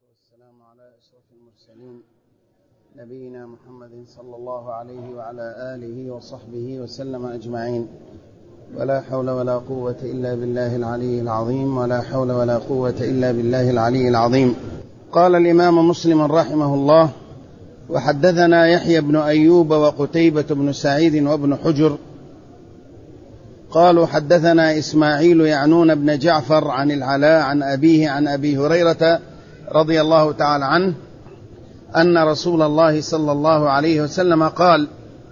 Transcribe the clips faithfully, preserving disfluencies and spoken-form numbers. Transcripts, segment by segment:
والسلام على أشرف المرسلين نبينا محمد صلى الله عليه وعلى آله وصحبه وسلم أجمعين، ولا حول ولا قوة إلا بالله العلي العظيم ولا حول ولا قوة إلا بالله العلي العظيم. قال الإمام مسلم رحمه الله: وحدثنا يحيى بن أيوب وقتيبة بن سعيد وابن حجر قالوا حدثنا إسماعيل يعنون بن جعفر عن العلاء عن أبيه عن أبي هريرة رضي الله تعالى عنه أن رسول الله صلى الله عليه وسلم قال: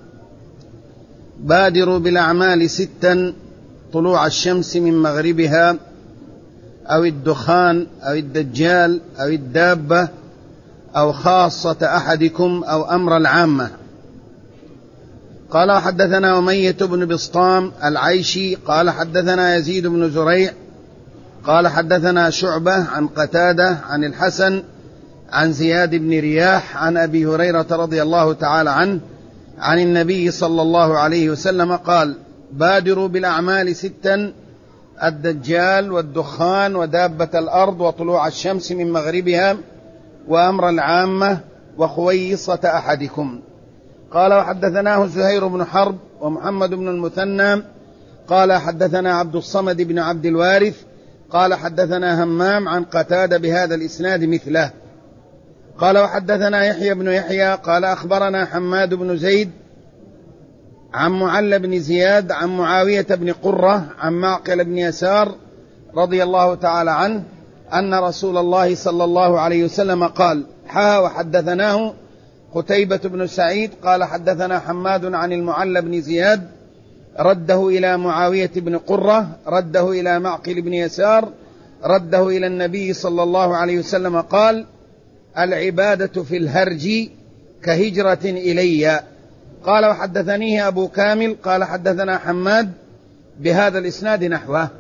بادروا بالأعمال ستا: طلوع الشمس من مغربها، أو الدخان، أو الدجال، أو الدابة، أو خاصة أحدكم، أو أمر العامة. قال: حدثنا أمية بن بسطام العيشي قال حدثنا يزيد بن زريع قال حدثنا شعبة عن قتادة عن الحسن عن زياد بن رياح عن أبي هريرة رضي الله تعالى عنه عن النبي صلى الله عليه وسلم قال: بادروا بالأعمال ستا: الدجال والدخان ودابة الأرض وطلوع الشمس من مغربها وأمر العامة وخويصة أحدكم. قال: وحدثناه زهير بن حرب ومحمد بن المثنى قال حدثنا عبد الصمد بن عبد الوارث قال حدثنا همام عن قتادة بهذا الإسناد مثله. قال: وحدثنا يحيى بن يحيى قال أخبرنا حماد بن زيد عن معل بن زياد عن معاوية بن قرة عن معقل بن يسار رضي الله تعالى عنه أن رسول الله صلى الله عليه وسلم قال: حا وحدثناه قتيبة بن سعيد قال حدثنا حماد عن المعل بن زياد رده إلى معاوية بن قرة رده إلى معقل بن يسار رده إلى النبي صلى الله عليه وسلم قال: العبادة في الهرج كهجرة إلي. قال: وحدثنيه أبو كامل قال حدثنا حماد بهذا الإسناد نحوه.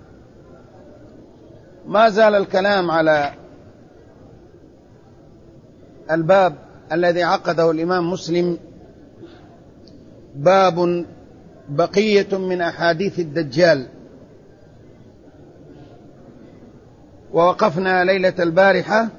ما زال الكلام على الباب الذي عقده الإمام مسلم، باب بقية من أحاديث الدجال. ووقفنا ليلة البارحة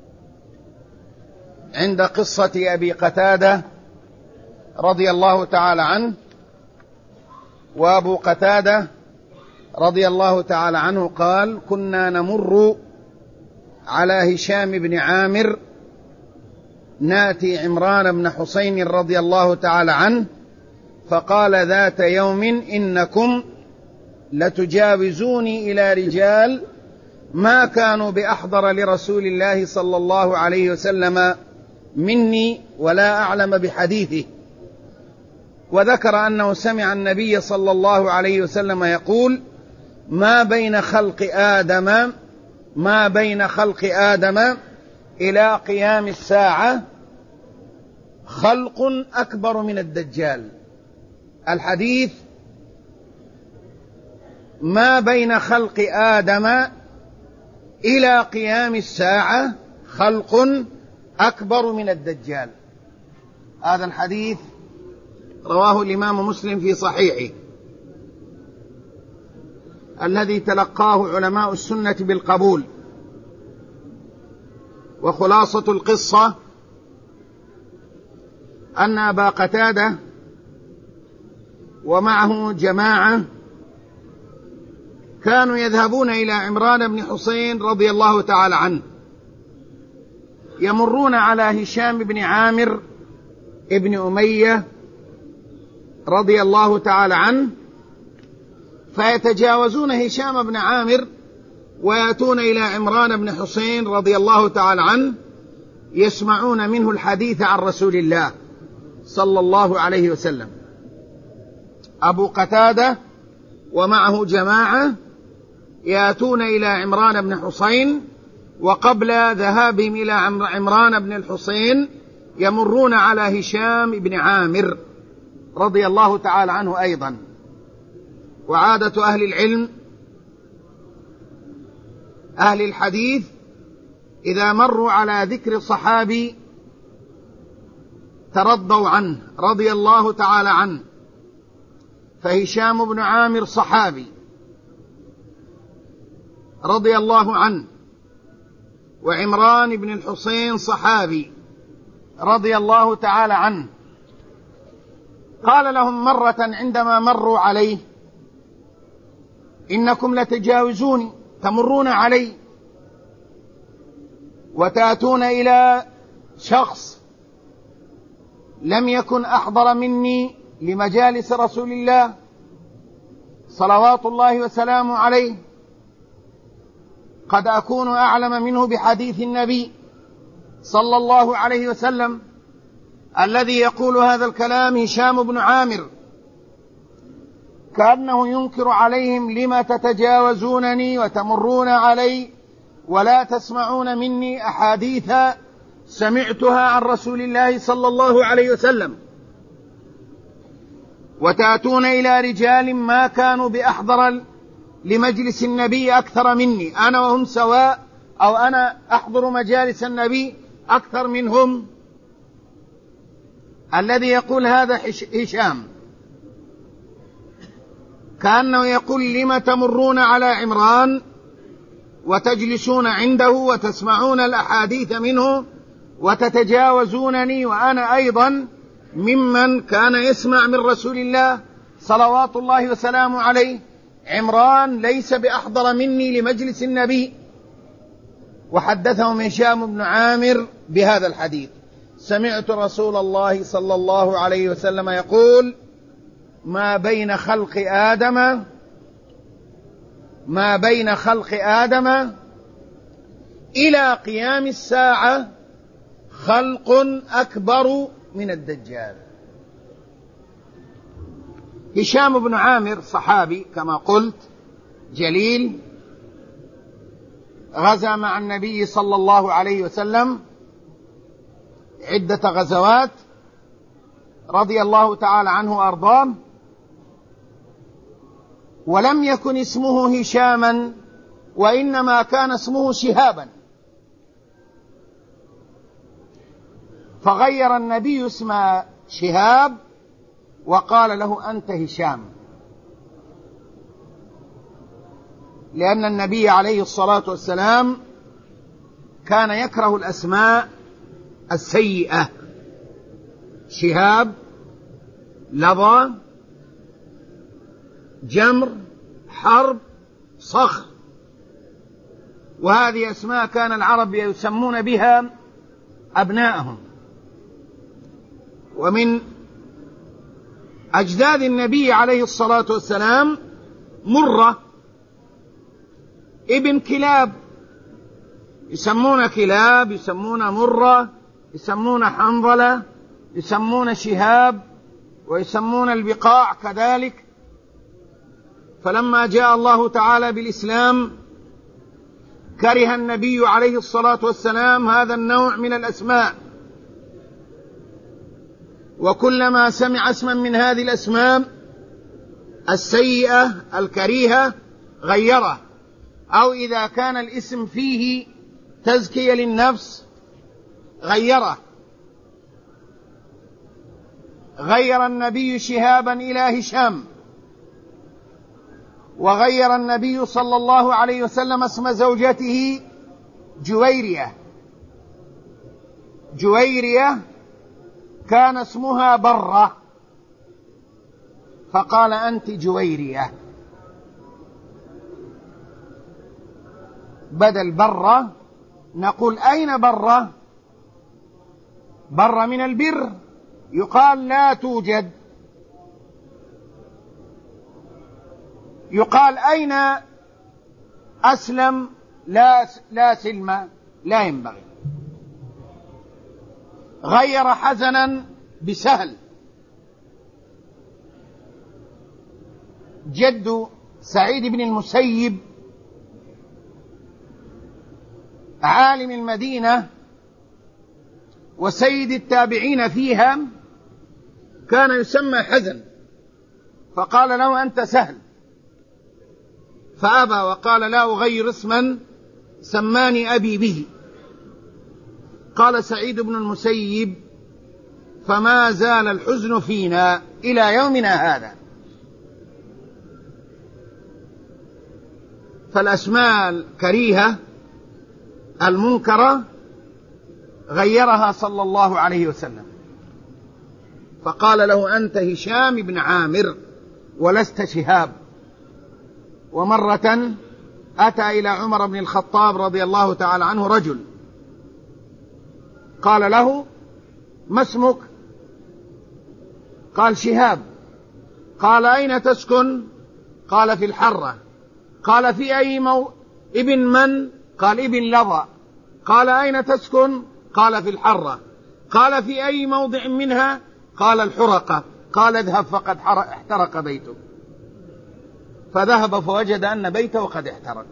عند قصة أبي قتادة رضي الله تعالى عنه. وأبو قتادة رضي الله تعالى عنه قال: كنا نمر على هشام بن عامر ناتي عمران بن حسين رضي الله تعالى عنه فقال ذات يوم: إنكم لتجاوزوني إلى رجال ما كانوا بأحضر لرسول الله صلى الله عليه وسلم مني ولا أعلم بحديثه. وذكر أنه سمع النبي صلى الله عليه وسلم يقول: ما بين خلق آدم ما بين خلق آدم إلى قيام الساعة خلق أكبر من الدجال. الحديث: ما بين خلق آدم إلى قيام الساعة خلق أكبر من الدجال. هذا الحديث رواه الإمام مسلم في صحيحه الذي تلقاه علماء السنة بالقبول. وخلاصة القصة أن أبا قتادة ومعه جماعة كانوا يذهبون إلى عمران بن حسين رضي الله تعالى عنه، يمرون على هشام بن عامر ابن أمية رضي الله تعالى عنه، فيتجاوزون هشام بن عامر ويأتون إلى عمران بن حسين رضي الله تعالى عنه يسمعون منه الحديث عن رسول الله صلى الله عليه وسلم. أبو قتادة ومعه جماعة يأتون إلى عمران بن حسين، وقبل ذهابهم إلى عمران بن الحسين يمرون على هشام بن عامر رضي الله تعالى عنه أيضا. وعادة أهل العلم أهل الحديث إذا مروا على ذكر صحابي ترضوا عنه رضي الله تعالى عنه. فهشام بن عامر صحابي رضي الله عنه، وعمران بن الحسين صحابي رضي الله تعالى عنه. قال لهم مرة عندما مروا عليه: إنكم لتجاوزوني، تمرون علي وتأتون إلى شخص لم يكن أحضر مني لمجالس رسول الله صلوات الله وسلامه عليه، قد أكون أعلم منه بحديث النبي صلى الله عليه وسلم. الذي يقول هذا الكلام هشام بن عامر، كأنه ينكر عليهم: لما تتجاوزونني وتمرون علي ولا تسمعون مني أحاديث سمعتها عن رسول الله صلى الله عليه وسلم، وتأتون إلى رجال ما كانوا بأحضر لمجلس النبي أكثر مني، أنا وهم سواء، أو أنا أحضر مجالس النبي أكثر منهم. الذي يقول هذا هشام، كأنه يقول: لما تمرون على عمران وتجلسون عنده وتسمعون الأحاديث منه وتتجاوزونني، وأنا أيضا ممن كان يسمع من رسول الله صلوات الله وسلامه عليه. عمران ليس بأحضر مني لمجلس النبي. وحدثهم هشام بن عامر بهذا الحديث: سمعت رسول الله صلى الله عليه وسلم يقول: ما بين خلق آدم ما بين خلق آدم إلى قيام الساعة خلق أكبر من الدجال. هشام بن عامر صحابي كما قلت جليل، غزا مع النبي صلى الله عليه وسلم عدة غزوات رضي الله تعالى عنه وأرضاه، ولم يكن اسمه هشاما، وإنما كان اسمه شهابا، فغير النبي اسم شهاب وقال له: أنت هشام، لأن النبي عليه الصلاة والسلام كان يكره الأسماء السيئة: شهاب، لظى، جمر، حرب، صخر، وهذه أسماء كان العرب يسمون بها أبناءهم. ومن أجداد النبي عليه الصلاة والسلام مرة ابن كلاب، يسمون كلاب، يسمون مرة، يسمون حنظلة، يسمون شهاب، ويسمون البقاع كذلك. فلما جاء الله تعالى بالإسلام كره النبي عليه الصلاة والسلام هذا النوع من الأسماء، وكلما سمع اسما من هذه الأسماء السيئة الكريهة غيره، أو إذا كان الاسم فيه تزكية للنفس غيره. غير النبي شهابا إلى هشام، وغير النبي صلى الله عليه وسلم اسم زوجته جويرية. جويرية كان اسمها برة، فقال: أنت جويرية، بدل برة نقول: أين برة؟ برة من البر، يقال لا توجد. يقال: أين أسلم؟ لا, لا سلم، لا ينبغي. غير حزنا بسهل. جد سعيد بن المسيب عالم المدينة وسيد التابعين فيها كان يسمى حزن، فقال له: أنت سهل، فأبى وقال: لا أغير اسما سماني أبي به. قال سعيد بن المسيب: فما زال الحزن فينا إلى يومنا هذا. فالأسماء الكريهة المنكرة غيرها صلى الله عليه وسلم، فقال له: أنت هشام بن عامر ولست شهاب. ومرة أتى إلى عمر بن الخطاب رضي الله تعالى عنه رجل قال له: ما اسمك؟ قال: شهاب. قال: أين تسكن؟ قال: في الحرة. قال: في أي مو... ابن من؟ قال: ابن لظى. قال: أين تسكن؟ قال: في الحرة. قال: في أي موضع منها؟ قال: الحرقة. قال: اذهب فقد احترق بيته. فذهب فوجد أن بيته قد احترق.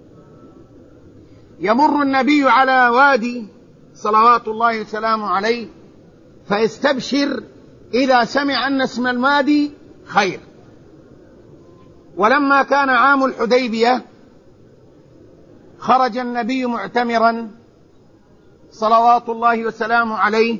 يمر النبي على وادي صلوات الله وسلامه عليه فيستبشر إذا سمع أن اسم الوادي خير. ولما كان عام الحديبية خرج النبي معتمرا صلوات الله وسلامه عليه،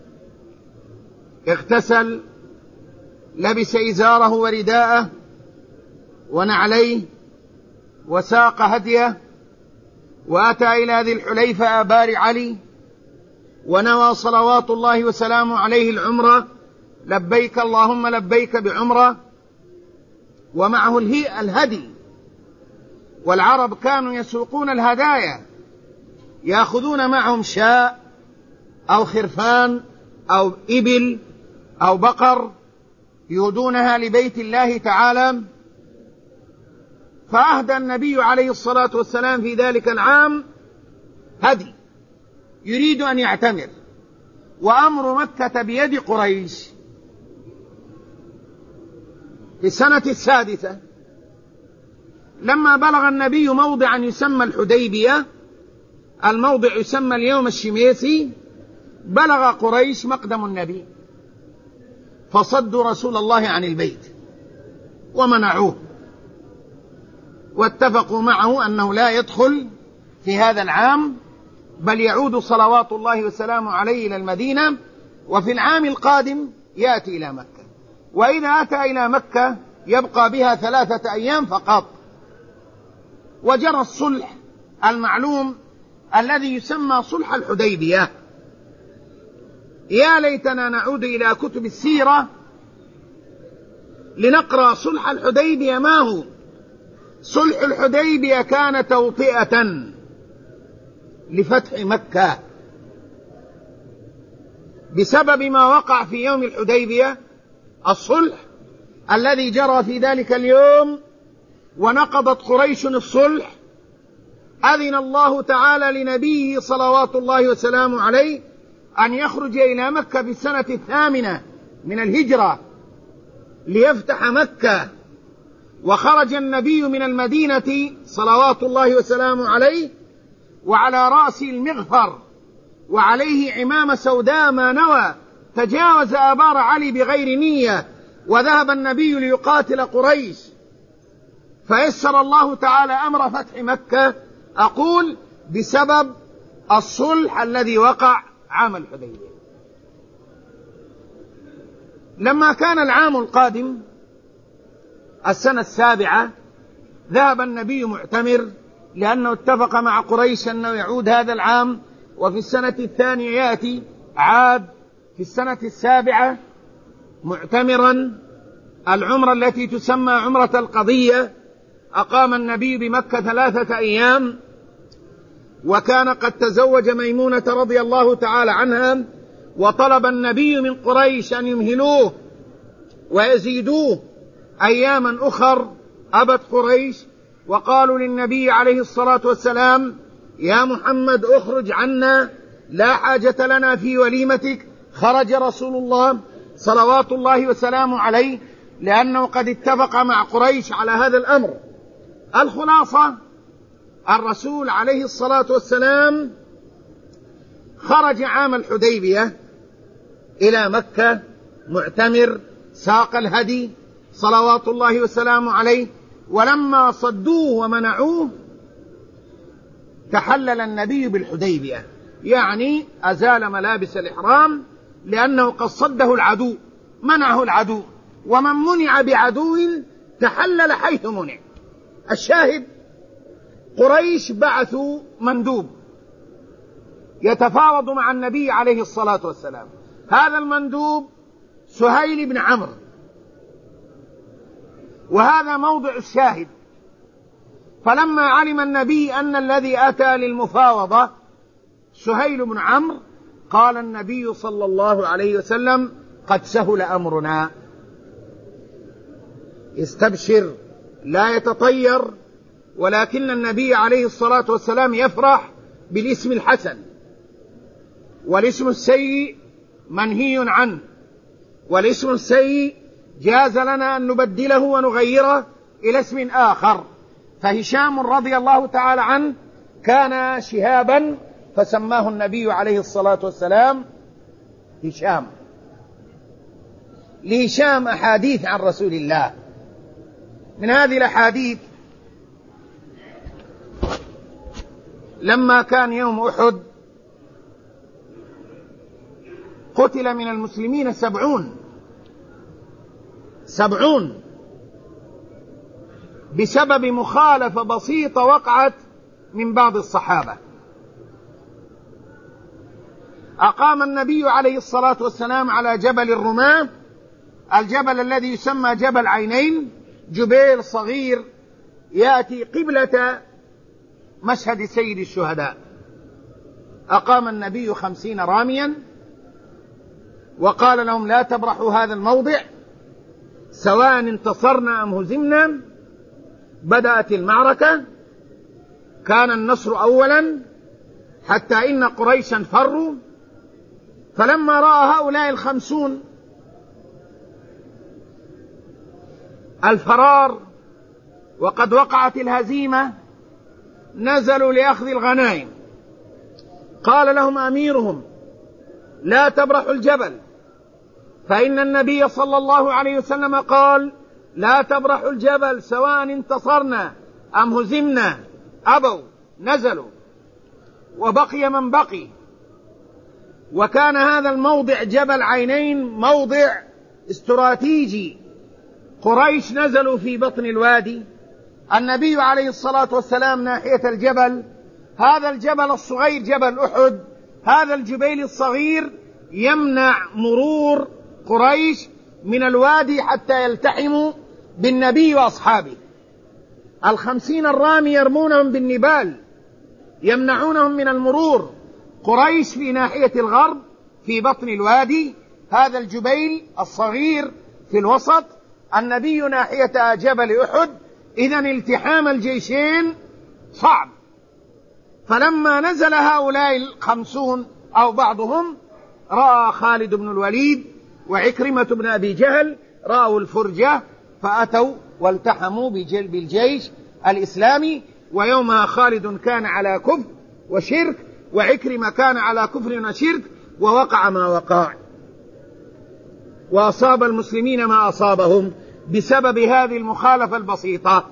اغتسل، لبس إزاره ورداءه ونعليه، وساق هديه، وأتى إلى ذي الحليفة آبار علي، ونوى صلوات الله وسلامه عليه العمرة: لبيك اللهم لبيك بعمرة، ومعه الهدي. والعرب كانوا يسوقون الهدايا، يأخذون معهم شاء أو خرفان أو إبل أو بقر يهدونها لبيت الله تعالى. فأهدى النبي عليه الصلاة والسلام في ذلك العام هدي، يريد أن يعتمر، وأمر مكة بيد قريش. في السنة السادسة لما بلغ النبي موضعا يسمى الحديبية، الموضع يسمى اليوم الشميسي، بلغ قريش مقدم النبي فصدوا رسول الله عن البيت ومنعوه، واتفقوا معه أنه لا يدخل في هذا العام، بل يعود صلوات الله وسلامه عليه إلى المدينة، وفي العام القادم يأتي إلى مكة. وإذا أتى إلى مكة يبقى بها ثلاثة أيام فقط. وجرى الصلح المعلوم الذي يسمى صلح الحديبية. يا ليتنا نعود إلى كتب السيرة لنقرأ صلح الحديبية ما هو. صلح الحديبية كان توطئة لفتح مكة بسبب ما وقع في يوم الحديبية. الصلح الذي جرى في ذلك اليوم ونقضت قريش الصلح، أذن الله تعالى لنبيه صلوات الله وسلامه عليه أن يخرج إلى مكة في السنة الثامنة من الهجرة ليفتح مكة. وخرج النبي من المدينة صلوات الله وسلامه عليه وعلى رأسه المغفر وعليه عمامة سوداء ما نوى، تجاوز آبار علي بغير نية، وذهب النبي ليقاتل قريش، فيسر الله تعالى أمر فتح مكة، أقول بسبب الصلح الذي وقع عام الحديبية. لما كان العام القادم السنة السابعة ذهب النبي معتمر، لأنه اتفق مع قريش أنه يعود هذا العام، وفي السنة الثانية يأتي، عاد في السنة السابعة معتمرا العمرة التي تسمى عمرة القضية. أقام النبي بمكة ثلاثة أيام، وكان قد تزوج ميمونة رضي الله تعالى عنها، وطلب النبي من قريش أن يمهلوه ويزيدوه أياما أخر، أبت قريش، وقالوا للنبي عليه الصلاة والسلام: يا محمد اخرج عنا، لا حاجة لنا في وليمتك. خرج رسول الله صلوات الله وسلامه عليه لأنه قد اتفق مع قريش على هذا الأمر. الخلاصة: الرسول عليه الصلاة والسلام خرج عام الحديبية إلى مكة معتمر، ساق الهدي صلوات الله وسلامه عليه، ولما صدوه ومنعوه تحلل النبي بالحديبية، يعني أزال ملابس الإحرام، لأنه قد صده العدو، منعه العدو، ومن منع بعدو تحلل حيث منع. الشاهد: قريش بعثوا مندوب يتفاوض مع النبي عليه الصلاة والسلام. هذا المندوب سهيل بن عمرو، وهذا موضع الشاهد. فلما علم النبي أن الذي أتى للمفاوضة سهيل بن عمرو قال النبي صلى الله عليه وسلم قد سهل أمرنا. استبشر، لا يتطير، ولكن النبي عليه الصلاة والسلام يفرح بالاسم الحسن، والاسم السيء منهي عنه، والاسم السيء جاز لنا أن نبدله ونغيره إلى اسم آخر. فهشام رضي الله تعالى عنه كان شهابا فسماه النبي عليه الصلاة والسلام هشام. لهشام أحاديث عن رسول الله. من هذه الأحاديث لما كان يوم أحد قتل من المسلمين سبعون سبعون بسبب مخالفة بسيطة وقعت من بعض الصحابة. أقام النبي عليه الصلاة والسلام على جبل الرماة، الجبل الذي يسمى جبل عينين، جبيل صغير يأتي قبلة مشهد سيد الشهداء. أقام النبي خمسين راميا وقال لهم لا تبرحوا هذا الموضع سواء انتصرنا أم هزمنا. بدأت المعركة، كان النصر أولا حتى إن قريشا فروا. فلما رأى هؤلاء الخمسون الفرار وقد وقعت الهزيمة نزلوا لأخذ الغنائم. قال لهم أميرهم لا تبرحوا الجبل، فإن النبي صلى الله عليه وسلم قال لا تبرحوا الجبل سواء انتصرنا أم هزمنا. أبوا، نزلوا، وبقي من بقي. وكان هذا الموضع جبل عينين موضع استراتيجي. قريش نزلوا في بطن الوادي، النبي عليه الصلاة والسلام ناحية الجبل. هذا الجبل الصغير جبل أحد، هذا الجبيل الصغير يمنع مرور قريش من الوادي حتى يلتحموا بالنبي وأصحابه. الخمسين الرامي يرمونهم بالنبال يمنعونهم من المرور. قريش في ناحية الغرب في بطن الوادي، هذا الجبيل الصغير في الوسط، النبي ناحية جبل أحد. إذن التحام الجيشين صعب. فلما نزل هؤلاء الخمسون أو بعضهم رأى خالد بن الوليد وعكرمة بن أبي جهل رأوا الفرجة فأتوا والتحموا بالجيش الإسلامي. ويومها خالد كان على كفر وشرك، وعكرمة كان على كفر وشرك، ووقع ما وقع، وأصاب المسلمين ما أصابهم بسبب هذه المخالفة البسيطة.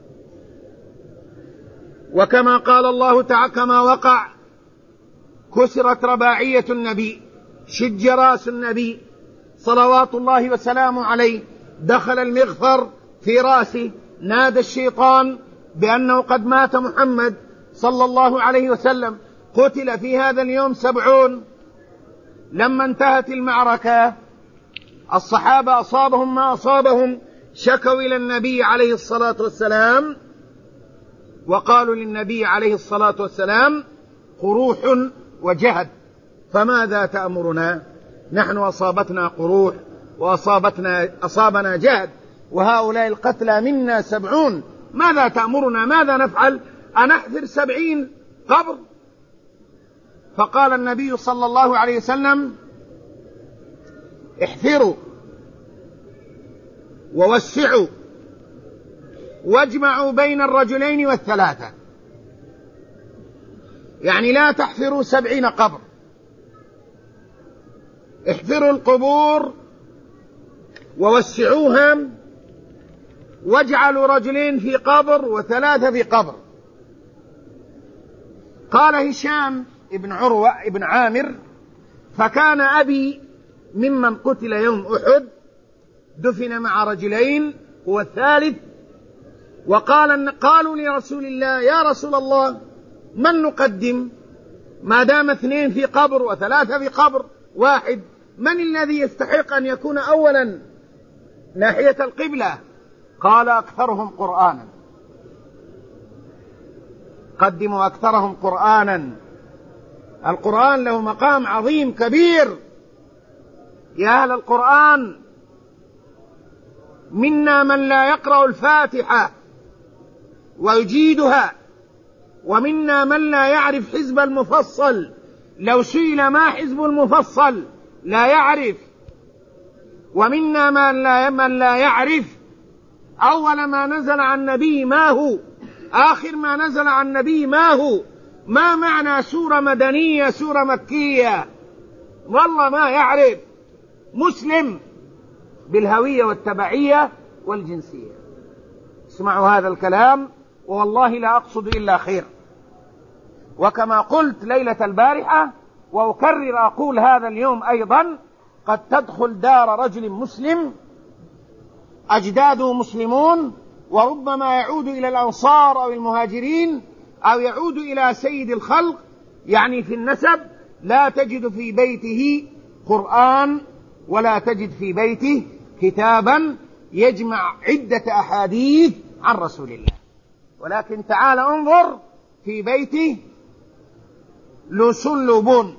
وكما قال الله تعالى كما وقع كسرت رباعية النبي، شج راس النبي صلوات الله وسلامه عليه، دخل المغفر في راسه، نادى الشيطان بأنه قد مات محمد صلى الله عليه وسلم. قتل في هذا اليوم سبعون. لما انتهت المعركة الصحابة أصابهم ما أصابهم، شكوا إلى النبي عليه الصلاة والسلام وقالوا للنبي عليه الصلاة والسلام قروح وجهد، فماذا تأمرنا؟ نحن أصابتنا قروح وأصابتنا أصابنا جهد، وهؤلاء القتلى منا سبعون، ماذا تأمرنا؟ ماذا نفعل؟ أنحفر سبعين قبر؟ فقال النبي صلى الله عليه وسلم احفروا ووسعوا واجمعوا بين الرجلين والثلاثة، يعني لا تحفروا سبعين قبر، احفروا القبور ووسعوها واجعلوا رجلين في قبر وثلاثة في قبر. قال هشام ابن عروة ابن عامر فكان أبي ممن قتل يوم أحد، دفن مع رجلين هو الثالث. وقال قالوا لرسول الله يا رسول الله من نقدم؟ ما دام اثنين في قبر وثلاثة في قبر واحد، من الذي يستحق أن يكون أولا ناحية القبلة؟ قال أكثرهم قرآنا. قدموا أكثرهم قرآنا. القرآن له مقام عظيم كبير. يا أهل القرآن، منا من لا يقرأ الفاتحة ويجيدها، ومنا من لا يعرف حزب المفصل، لو سئل ما حزب المفصل لا يعرف، ومنا من لا, من لا يعرف أول ما نزل عن النبي ما هو، آخر ما نزل عن النبي ما هو، ما معنى سورة مدنية سورة مكية، والله ما يعرف. مسلم بالهوية والتبعية والجنسية. اسمعوا هذا الكلام، والله لا أقصد إلا خير. وكما قلت ليلة البارحة وأكرر أقول هذا اليوم أيضا، قد تدخل دار رجل مسلم أجداده مسلمون، وربما يعود إلى الأنصار أو المهاجرين أو يعود إلى سيد الخلق، يعني في النسب، لا تجد في بيته قرآن ولا تجد في بيته كتابا يجمع عدة أحاديث عن رسول الله. ولكن تعال انظر في بيته لوسون لوبون،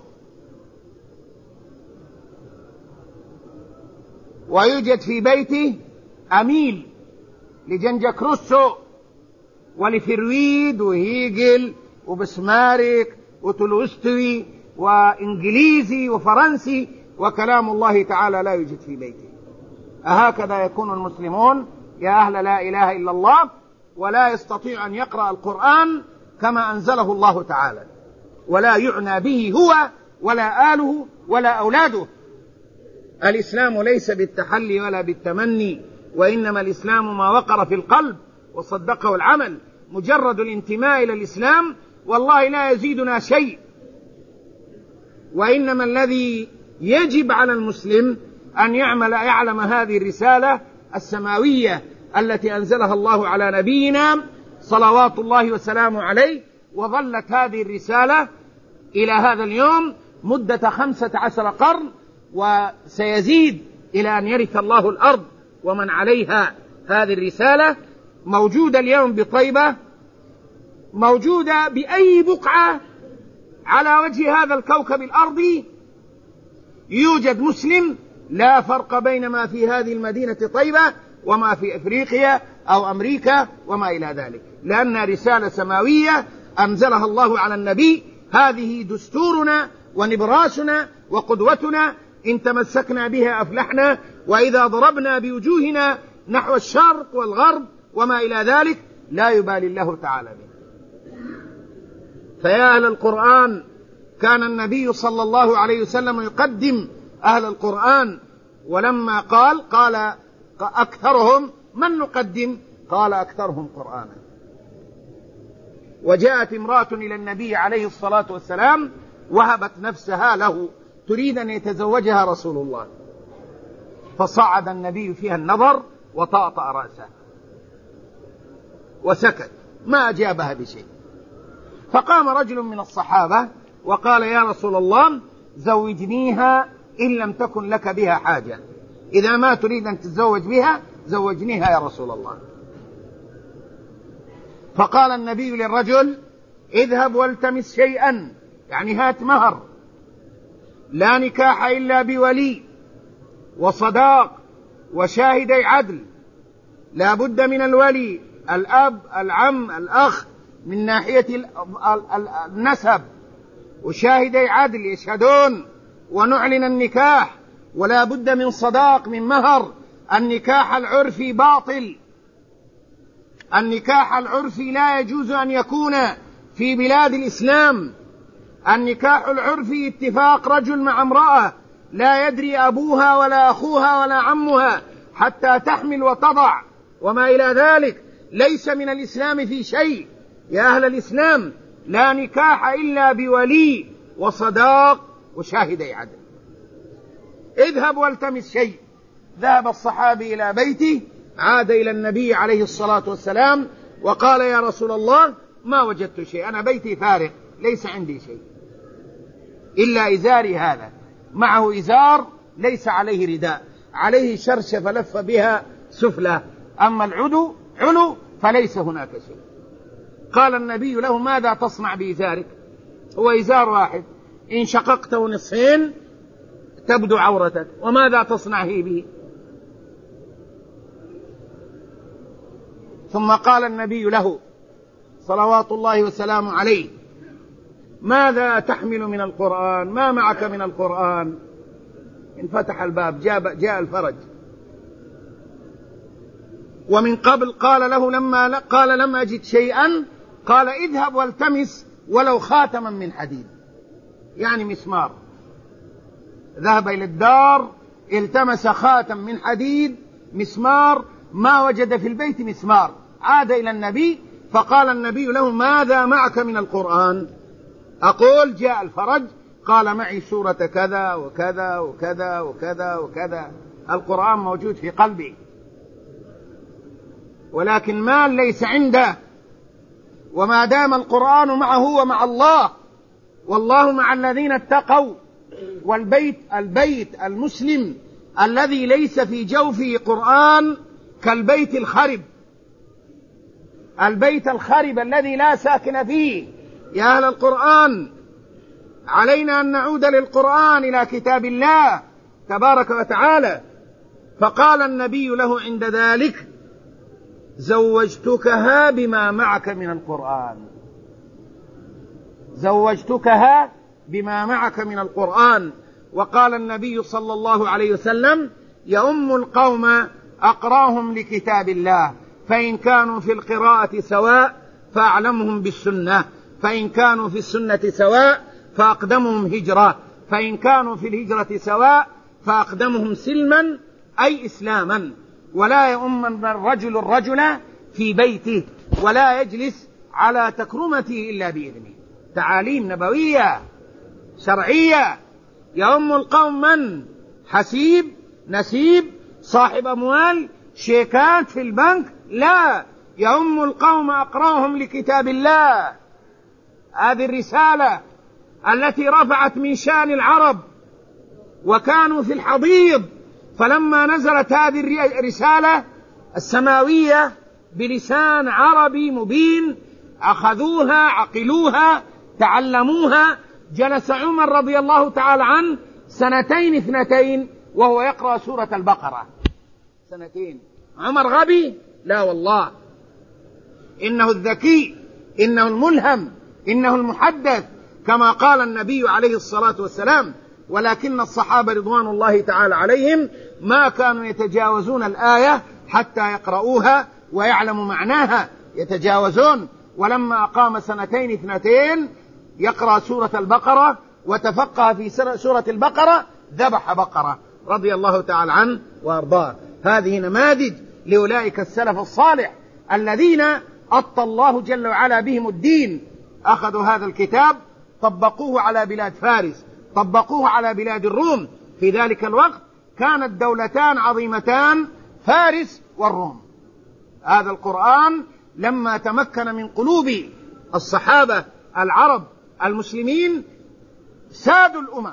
ويوجد في بيته أميل لجنجك روسو ولفرويد وهيجل وبسمارك وتولستوي وإنجليزي وفرنسي، وكلام الله تعالى لا يوجد في بيته. أهكذا يكون المسلمون يا أهل لا إله إلا الله، ولا يستطيع أن يقرأ القرآن كما أنزله الله تعالى، ولا يعنى به هو ولا آله ولا أولاده. الإسلام ليس بالتحلي ولا بالتمني، وإنما الإسلام ما وقر في القلب وصدقه العمل. مجرد الانتماء إلى الإسلام والله لا يزيدنا شيء، وإنما الذي يجب على المسلم أن يعمل يعلم هذه الرسالة السماوية التي أنزلها الله على نبينا صلوات الله وسلامه عليه، وظلت هذه الرسالة إلى هذا اليوم مدة خمسة عشر قرن، وسيزيد إلى أن يرث الله الأرض ومن عليها. هذه الرسالة موجودة اليوم بطيبة، موجودة بأي بقعة على وجه هذا الكوكب الأرضي يوجد مسلم، لا فرق بين ما في هذه المدينة طيبة وما في أفريقيا أو أمريكا وما إلى ذلك، لأنها رسالة سماوية أنزلها الله على النبي. هذه دستورنا ونبراسنا وقدوتنا، إن تمسكنا بها أفلحنا، وإذا ضربنا بوجوهنا نحو الشرق والغرب وما إلى ذلك لا يبالي الله تعالى به. فيا أهل القرآن، كان النبي صلى الله عليه وسلم يقدم أهل القرآن، ولما قال قال أكثرهم، من نقدم؟ قال أكثرهم قرآنا. وجاءت امرأة إلى النبي عليه الصلاة والسلام وهبت نفسها له، تريد أن يتزوجها رسول الله، فصعد النبي فيها النظر وطأطأ رأسه وسكت، ما أجابها بشيء. فقام رجل من الصحابة وقال: يا رسول الله، زوجنيها إن لم تكن لك بها حاجة، إذا ما تريد أن تتزوج بها زوجنيها يا رسول الله. فقال النبي للرجل: اذهب والتمس شيئا، يعني هات مهر. لا نكاح إلا بولي وصداق وشاهدي عدل، لا بد من الولي، الأب العم الأخ من ناحية النسب، وشاهدي عدل يشهدون، ونعلن النكاح، ولا بد من صداق من مهر. النكاح العرفي باطل، النكاح العرفي لا يجوز أن يكون في بلاد الإسلام. النكاح العرفي اتفاق رجل مع امرأة لا يدري أبوها ولا أخوها ولا عمها حتى تحمل وتضع وما إلى ذلك، ليس من الإسلام في شيء. يا أهل الإسلام، لا نكاح إلا بولي وصداق وشاهدي عدل. اذهب والتمس شيء. ذهب الصحابي إلى بيته، عاد إلى النبي عليه الصلاة والسلام وقال: يا رسول الله، ما وجدت شيء، أنا بيتي فارغ، ليس عندي شيء. إلا إزاري هذا، معه إزار ليس عليه رداء، عليه شرشف لف بها سفلى، أما العدو علو فليس هناك شيء. قال النبي له: ماذا تصنع بإزارك؟ هو إزار واحد، إن شققته نصفين تبدو عورتك، وماذا تصنع به؟ ثم قال النبي له صلوات الله وسلامه عليه: ماذا تحمل من القرآن؟ ما معك من القرآن؟ انفتح الباب، جاء, جاء الفرج. ومن قبل قال له لما قال لم أجد شيئا، قال: اذهب والتمس ولو خاتما من حديد، يعني مسمار. ذهب إلى الدار، التمس خاتم من حديد، مسمار، ما وجد في البيت مسمار. عاد إلى النبي فقال النبي له: ماذا معك من القرآن؟ أقول: جاء الفرج. قال: معي سورة كذا وكذا وكذا وكذا وكذا. القرآن موجود في قلبي، ولكن مال ليس عنده. وما دام القرآن معه ومع الله، والله مع الذين اتقوا. والبيت البيت المسلم الذي ليس في جوفه قرآن كالبيت الخرب، البيت الخرب الذي لا ساكن فيه. يا أهل القرآن، علينا أن نعود للقرآن، إلى كتاب الله تبارك وتعالى. فقال النبي له عند ذلك: زوجتكها بما معك من القرآن، زوجتكها بما معك من القرآن. وقال النبي صلى الله عليه وسلم: يؤم القوم أقراهم لكتاب الله، فإن كانوا في القراءة سواء فأعلمهم بالسنة، فإن كانوا في السنة سواء فأقدمهم هجرة، فإن كانوا في الهجرة سواء فأقدمهم سلما أي إسلاما. ولا يؤمن الرجل الرجل في بيته، ولا يجلس على تكرمته إلا بإذنه. تعاليم نبوية شرعية. يؤم القوم من؟ حسيب، نسيب، صاحب أموال، شيكات في البنك؟ لا، يؤم القوم أقراهم لكتاب الله. هذه الرسالة التي رفعت من شان العرب، وكانوا في الحضيض، فلما نزلت هذه الرسالة السماوية بلسان عربي مبين أخذوها، عقلوها، تعلموها. جلس عمر رضي الله تعالى عنه سنتين اثنتين وهو يقرأ سورة البقرة، سنتين. عمر غبي؟ لا والله، إنه الذكي، إنه الملهم، إنه المحدث، كما قال النبي عليه الصلاة والسلام. ولكن الصحابة رضوان الله تعالى عليهم ما كانوا يتجاوزون الآية حتى يقرؤوها ويعلموا معناها، يتجاوزون. ولما أقام سنتين اثنتين يقرأ سورة البقرة وتفقه في سورة البقرة ذبح بقرة رضي الله تعالى عنه وأرضاه. هذه نماذج لأولئك السلف الصالح الذين أطى الله جل وعلا بهم الدين. أخذوا هذا الكتاب طبقوه على بلاد فارس، طبقوه على بلاد الروم. في ذلك الوقت كانت دولتان عظيمتان، فارس والروم. هذا القرآن لما تمكن من قلوب الصحابة العرب المسلمين سادوا الأمم،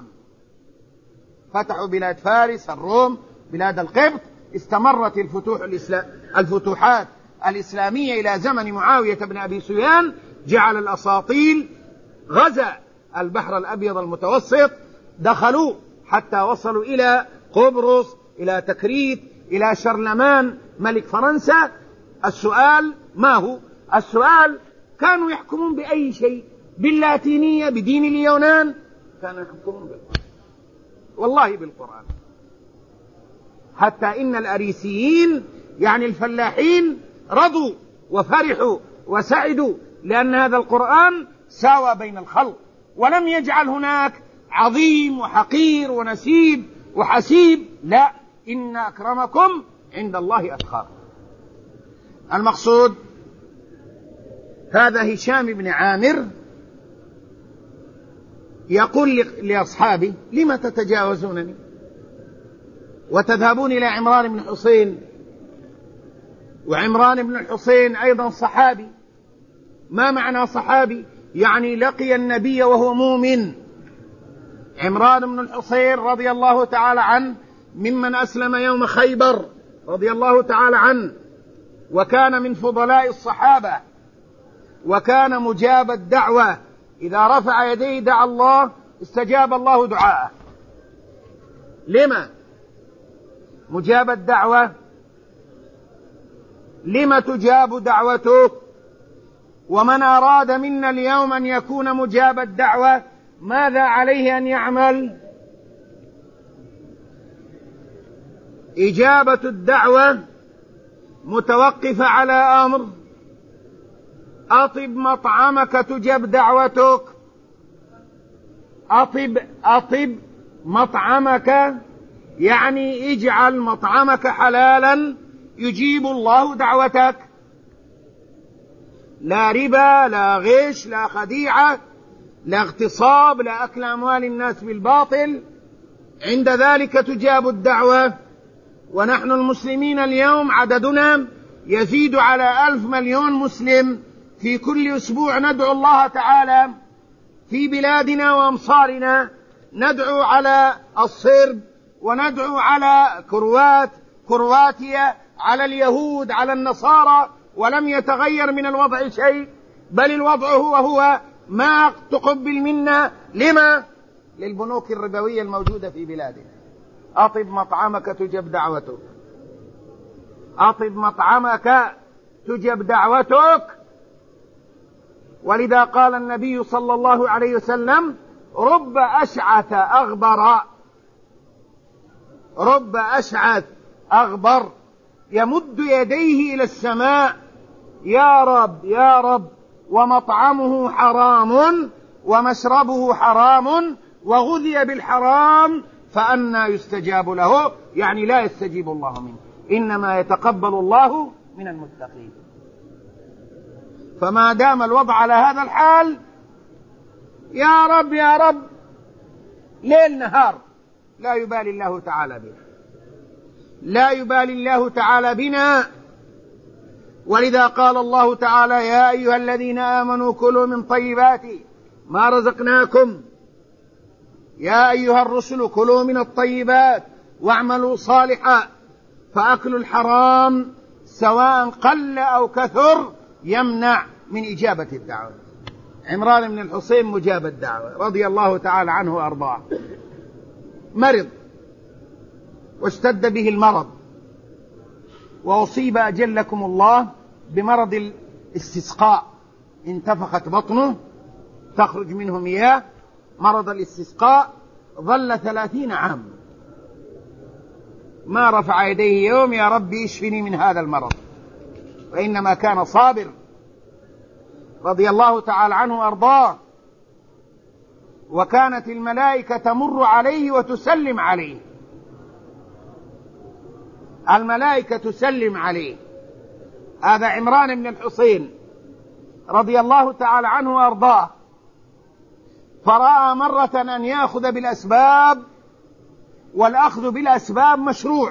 فتحوا بلاد فارس، الروم، بلاد القبط. استمرت الفتوح الإسلام الفتوحات الإسلامية إلى زمن معاوية بن أبي سفيان، جعل الأساطيل غزا البحر الأبيض المتوسط، دخلوا حتى وصلوا إلى قبرص، إلى تكريت، إلى شرلمان ملك فرنسا. السؤال ما هو؟ السؤال كانوا يحكمون بأي شيء؟ باللاتينية، بدين اليونان؟ كانوا يحكمون بالقرآن، والله بالقرآن. حتى إن الأريسيين يعني الفلاحين رضوا وفرحوا وسعدوا، لأن هذا القرآن ساوى بين الخلق، ولم يجعل هناك عظيم وحقير ونسيب وحسيب. لا، إن أكرمكم عند الله أتقاكم. المقصود هذا هشام بن عامر يقول لأصحابه: لما تتجاوزونني وتذهبون إلى عمران بن حسين؟ وعمران بن الحسين أيضا صحابي. ما معنى صحابي؟ يعني لقي النبي وهو مؤمن، عمران بن الحصين رضي الله تعالى عنه ممن أسلم يوم خيبر رضي الله تعالى عنه، وكان من فضلاء الصحابة، وكان مجاب الدعوة، إذا رفع يديه دعا الله استجاب الله دعاءه. لما مجاب الدعوة؟ لما تجاب دعوته؟ ومن أراد منا اليوم أن يكون مجاب الدعوة ماذا عليه أن يعمل؟ إجابة الدعوة متوقفة على أمر: أطب مطعمك تجب دعوتك. أطب أطب مطعمك يعني اجعل مطعمك حلالا يجيب الله دعوتك. لا ربا، لا غش، لا خديعة، لا اغتصاب، لا أكل أموال الناس بالباطل. عند ذلك تجاب الدعوة. ونحن المسلمين اليوم عددنا يزيد على ألف مليون مسلم. في كل أسبوع ندعو الله تعالى في بلادنا وأمصارنا، ندعو على الصرب، وندعو على كروات كرواتيا، على اليهود، على النصارى، ولم يتغير من الوضع شيء، بل الوضع هو هو ما تقبل منا. لما؟ للبنوك الربوية الموجودة في بلادنا. أطب مطعمك تجب دعوتك. أطب مطعمك تجب دعوتك. ولذا قال النبي صلى الله عليه وسلم: رب أشعث أغبر رب أشعث أغبر يمد يديه إلى السماء: يا رب يا رب، ومطعمه حرام ومشربه حرام وغذي بالحرام، فأنى يستجاب له؟ يعني لا يستجيب الله منه، إنما يتقبل الله من المتقين. فما دام الوضع على هذا الحال، يا رب يا رب ليل نهار، لا يبالي الله تعالى بنا، لا يبالي الله تعالى بنا. ولذا قال الله تعالى: يا أيها الذين آمنوا كلوا من طيبات ما رزقناكم، يا أيها الرسل كلوا من الطيبات واعملوا صالحا. فأكل الحرام سواء قل أو كثر يمنع من إجابة الدعوة. عمران بن الحصين مجاب الدعوة رضي الله تعالى عنه وأرضاه، مرض واشتد به المرض، وأصيب أجلكم الله بمرض الاستسقاء، انتفخت بطنه تخرج منه مياه، مرض الاستسقاء. ظل ثلاثين عام ما رفع يديه يوم: يا ربي اشفني من هذا المرض، وإنما كان صابر رضي الله تعالى عنه وأرضاه. وكانت الملائكة تمر عليه وتسلم عليه، الملائكة تسلم عليه. هذا عمران بن الحصين رضي الله تعالى عنه وأرضاه. فرأى مرة أن يأخذ بالأسباب، والأخذ بالأسباب مشروع،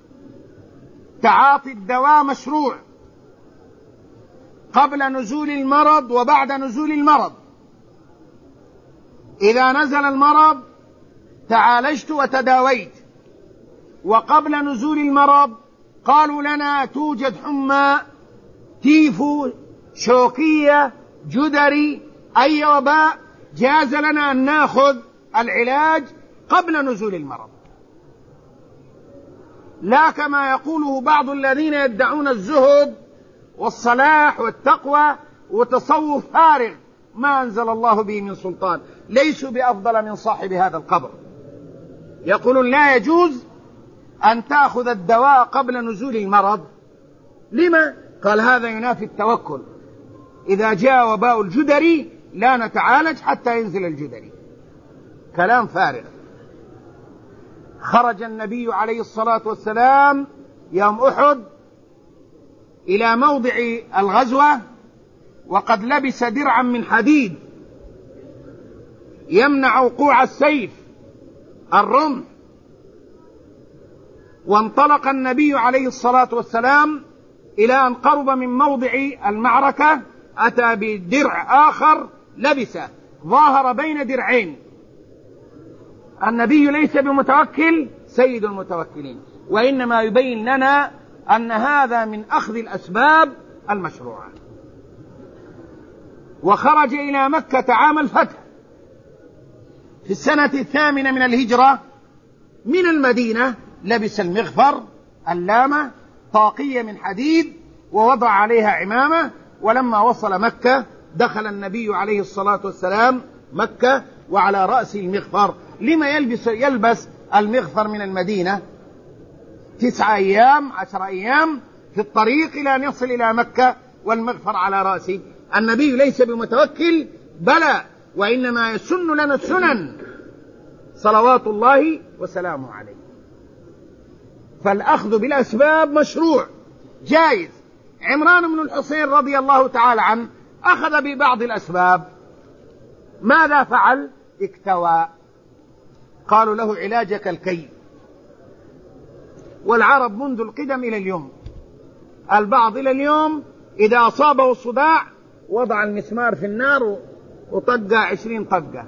تعاطي الدواء مشروع، قبل نزول المرض وبعد نزول المرض. إذا نزل المرض تعالجت وتداويت، وقبل نزول المرض قالوا لنا توجد حمى، تيفو، شوكية، جدري، أي وباء، جاز لنا أن نأخذ العلاج قبل نزول المرض، لا كما يقوله بعض الذين يدعون الزهد والصلاح والتقوى وتصوف فارغ ما أنزل الله به من سلطان، ليسوا بأفضل من صاحب هذا القبر. يقولون لا يجوز أن تأخذ الدواء قبل نزول المرض. لما؟ قال هذا ينافي التوكل، إذا جاء وباء الجدري لا نتعالج حتى ينزل الجدري. كلام فارغ. خرج النبي عليه الصلاة والسلام يوم أحد إلى موضع الغزوة وقد لبس درعا من حديد يمنع وقوع السيف الرمح. وانطلق النبي عليه الصلاة والسلام إلى أن قرب من موضع المعركة، أتى بدرع آخر لبسه ظاهر بين درعين، النبي ليس بمتوكل سيد المتوكلين، وإنما يبين لنا أن هذا من أخذ الأسباب المشروعة. وخرج إلى مكة عام الفتح في السنة الثامنة من الهجرة من المدينة، لبس المغفر اللامة طاقية من حديد ووضع عليها عمامة. ولما وصل مكة دخل النبي عليه الصلاة والسلام مكة وعلى رأسه المغفر. لما يلبس, يلبس المغفر من المدينة؟ تسعة أيام عشر أيام في الطريق إلى أن يصل إلى مكة والمغفر على رأسه. النبي ليس بمتوكل، بلى، وإنما يسن لنا السنن صلوات الله وسلامه عليه. فالأخذ بالأسباب مشروع جائز. عمران بن الحصين رضي الله تعالى عنه أخذ ببعض الأسباب. ماذا فعل؟ اكتوى. قالوا له علاجك الكي. والعرب منذ القدم إلى اليوم، البعض إلى اليوم إذا أصابه الصداع وضع المسمار في النار وطقه عشرين طقة،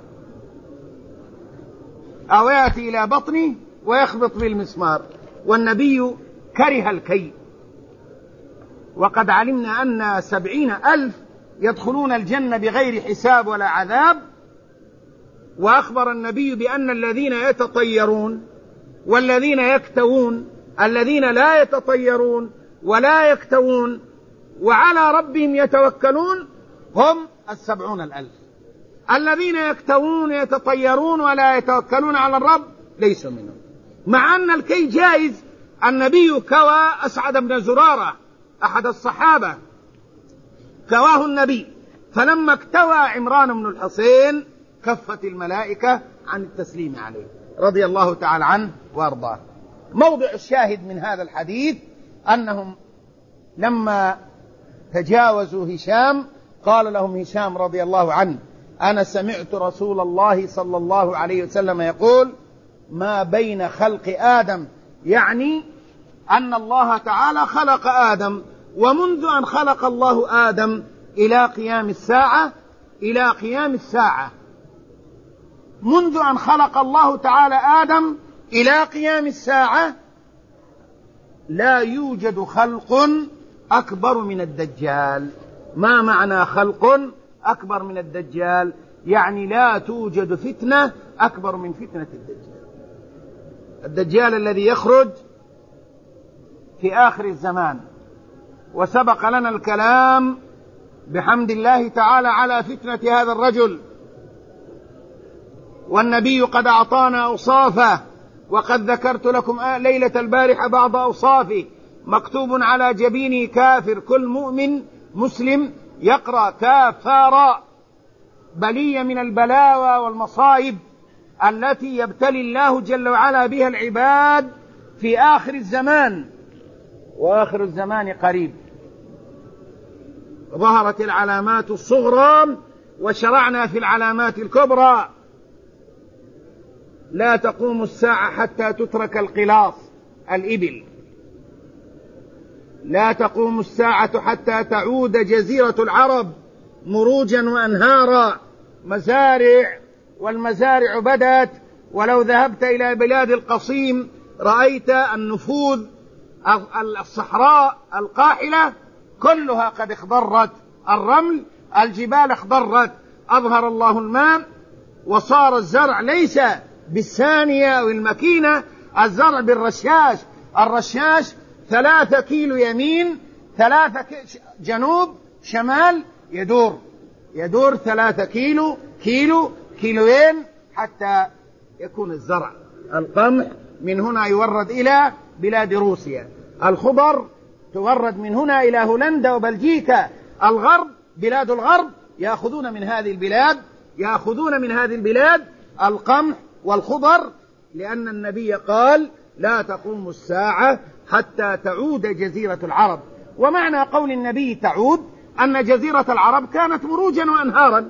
أو يأتي إلى بطنه ويخبط بالمسمار. والنبي كره الكي. وقد علمنا أن سبعين ألف يدخلون الجنة بغير حساب ولا عذاب. وأخبر النبي بأن الذين يتطيرون والذين يكتوون، الذين لا يتطيرون ولا يكتوون وعلى ربهم يتوكلون هم السبعون الألف. الذين يكتوون يتطيرون ولا يتوكلون على الرب ليسوا منهم. مع أن الكي جائز. النبي كوى أسعد بن زرارة أحد الصحابة، كواه النبي، فلما اكتوى عمران بن الحصين كفت الملائكة عن التسليم عليه رضي الله تعالى عنه وارضاه. موضع الشاهد من هذا الحديث أنهم لما تجاوزوا هشام قال لهم هشام رضي الله عنه: أنا سمعت رسول الله صلى الله عليه وسلم يقول: ما بين خلق آدم، يعني أن الله تعالى خلق آدم، ومنذ أن خلق الله آدم إلى قيام الساعة إلى قيام الساعة منذ أن خلق الله تعالى آدم إلى قيام الساعة لا يوجد خلق أكبر من الدجال. ما معنى خلق أكبر من الدجال؟ يعني لا توجد فتنة أكبر من فتنة الدجال. الدجال الذي يخرج في آخر الزمان، وسبق لنا الكلام بحمد الله تعالى على فتنة هذا الرجل، والنبي قد أعطانا أوصافه، وقد ذكرت لكم ليلة البارحة بعض أوصافه. مكتوب على جبينه كافر. كل مؤمن مسلم يقرأ كافر، بلية من البلاوى والمصائب التي يبتلي الله جل وعلا بها العباد في آخر الزمان، وآخر الزمان قريب. ظهرت العلامات الصغرى وشرعنا في العلامات الكبرى. لا تقوم الساعة حتى تترك القلاص الإبل. لا تقوم الساعة حتى تعود جزيرة العرب مروجا وأنهارا، مزارع، والمزارع بدت. ولو ذهبت إلى بلاد القصيم رأيت النفوذ، الصحراء القاحلة كلها قد اخضرت، الرمل، الجبال اخضرت، أظهر الله الماء، وصار الزرع ليس بالثانية أو المكينة، الزرع بالرشاش. الرشاش ثلاثة كيلو يمين، ثلاثة جنوب، شمال، يدور يدور ثلاثة كيلو كيلو كيلوين حتى يكون الزرع. القمح من هنا يورد إلى بلاد روسيا، الخضر تورد من هنا إلى هولندا وبلجيكا، الغرب، بلاد الغرب يأخذون من هذه البلاد يأخذون من هذه البلاد القمح والخضر، لأن النبي قال: لا تقوم الساعة حتى تعود جزيرة العرب. ومعنى قول النبي تعود أن جزيرة العرب كانت مروجا وأنهارا.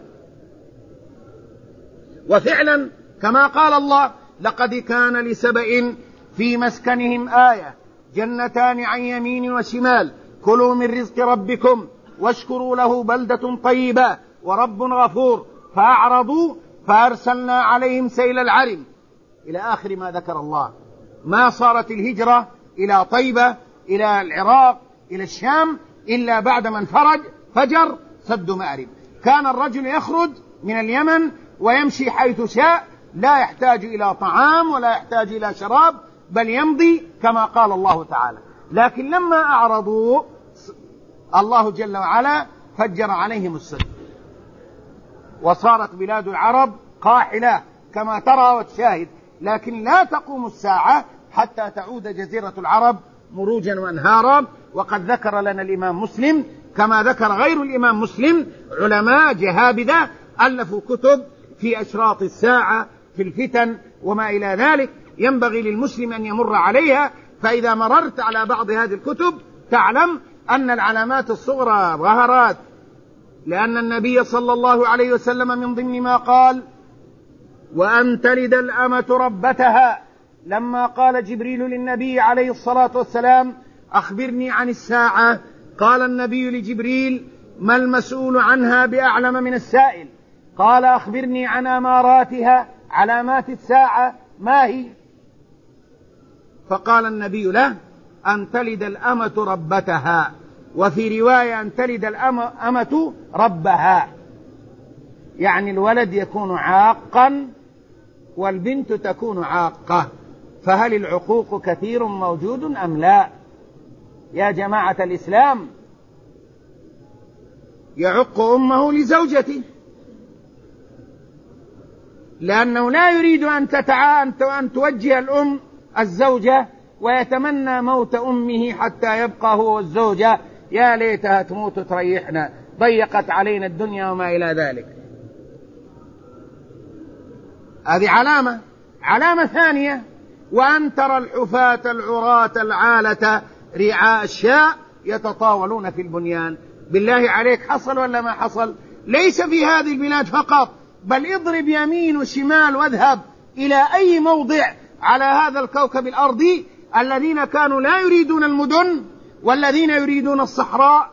وفعلا كما قال الله: لقد كان لسبإ في مسكنهم آية، جنتان عن يمين وشمال، كلوا من رزق ربكم واشكروا له بلدة طيبة ورب غفور. فأعرضوا فأرسلنا عليهم سيل العرم إلى آخر ما ذكر الله. ما صارت الهجرة إلى طيبة إلى العراق إلى الشام إلا بعد من فرج فجر سد مأرب. كان الرجل يخرج من اليمن ويمشي حيث شاء، لا يحتاج إلى طعام ولا يحتاج إلى شراب، بل يمضي كما قال الله تعالى. لكن لما أعرضوا الله جل وعلا فجر عليهم السد، وصارت بلاد العرب قاحلة كما ترى وتشاهد. لكن لا تقوم الساعة حتى تعود جزيرة العرب مروجا وانهارا. وقد ذكر لنا الإمام مسلم كما ذكر غير الإمام مسلم علماء جهابذة ألفوا كتب في أشراط الساعة في الفتن وما إلى ذلك، ينبغي للمسلم أن يمر عليها. فإذا مررت على بعض هذه الكتب تعلم أن العلامات الصغرى ظهرت، لأن النبي صلى الله عليه وسلم من ضمن ما قال: وأن تلد الأمة ربتها. لما قال جبريل للنبي عليه الصلاة والسلام: أخبرني عن الساعة، قال النبي لجبريل: ما المسؤول عنها بأعلم من السائل؟ قال: أخبرني عن أماراتها، علامات الساعة ما هي؟ فقال النبي له: أن تلد الأمة ربتها، وفي رواية أن تلد الأمة ربها، يعني الولد يكون عاقا والبنت تكون عاقة. فهل العقوق كثير موجود أم لا؟ يا جماعة الإسلام، يعق أمه لزوجته، لأنه لا يريد أن تتعا أن توجه الأم الزوجة ويتمنى موت أمه حتى يبقى هو والزوجة يا ليتها تموت تريحنا، ضيقت علينا الدنيا وما إلى ذلك. هذه علامة. علامة ثانية: وأن ترى الحفاة العراة العالة رعاء الشاء يتطاولون في البنيان. بالله عليك حصل ولا ما حصل؟ ليس في هذه البلاد فقط، بل اضرب يمين وشمال واذهب إلى أي موضع على هذا الكوكب الأرضي. الذين كانوا لا يريدون المدن والذين يريدون الصحراء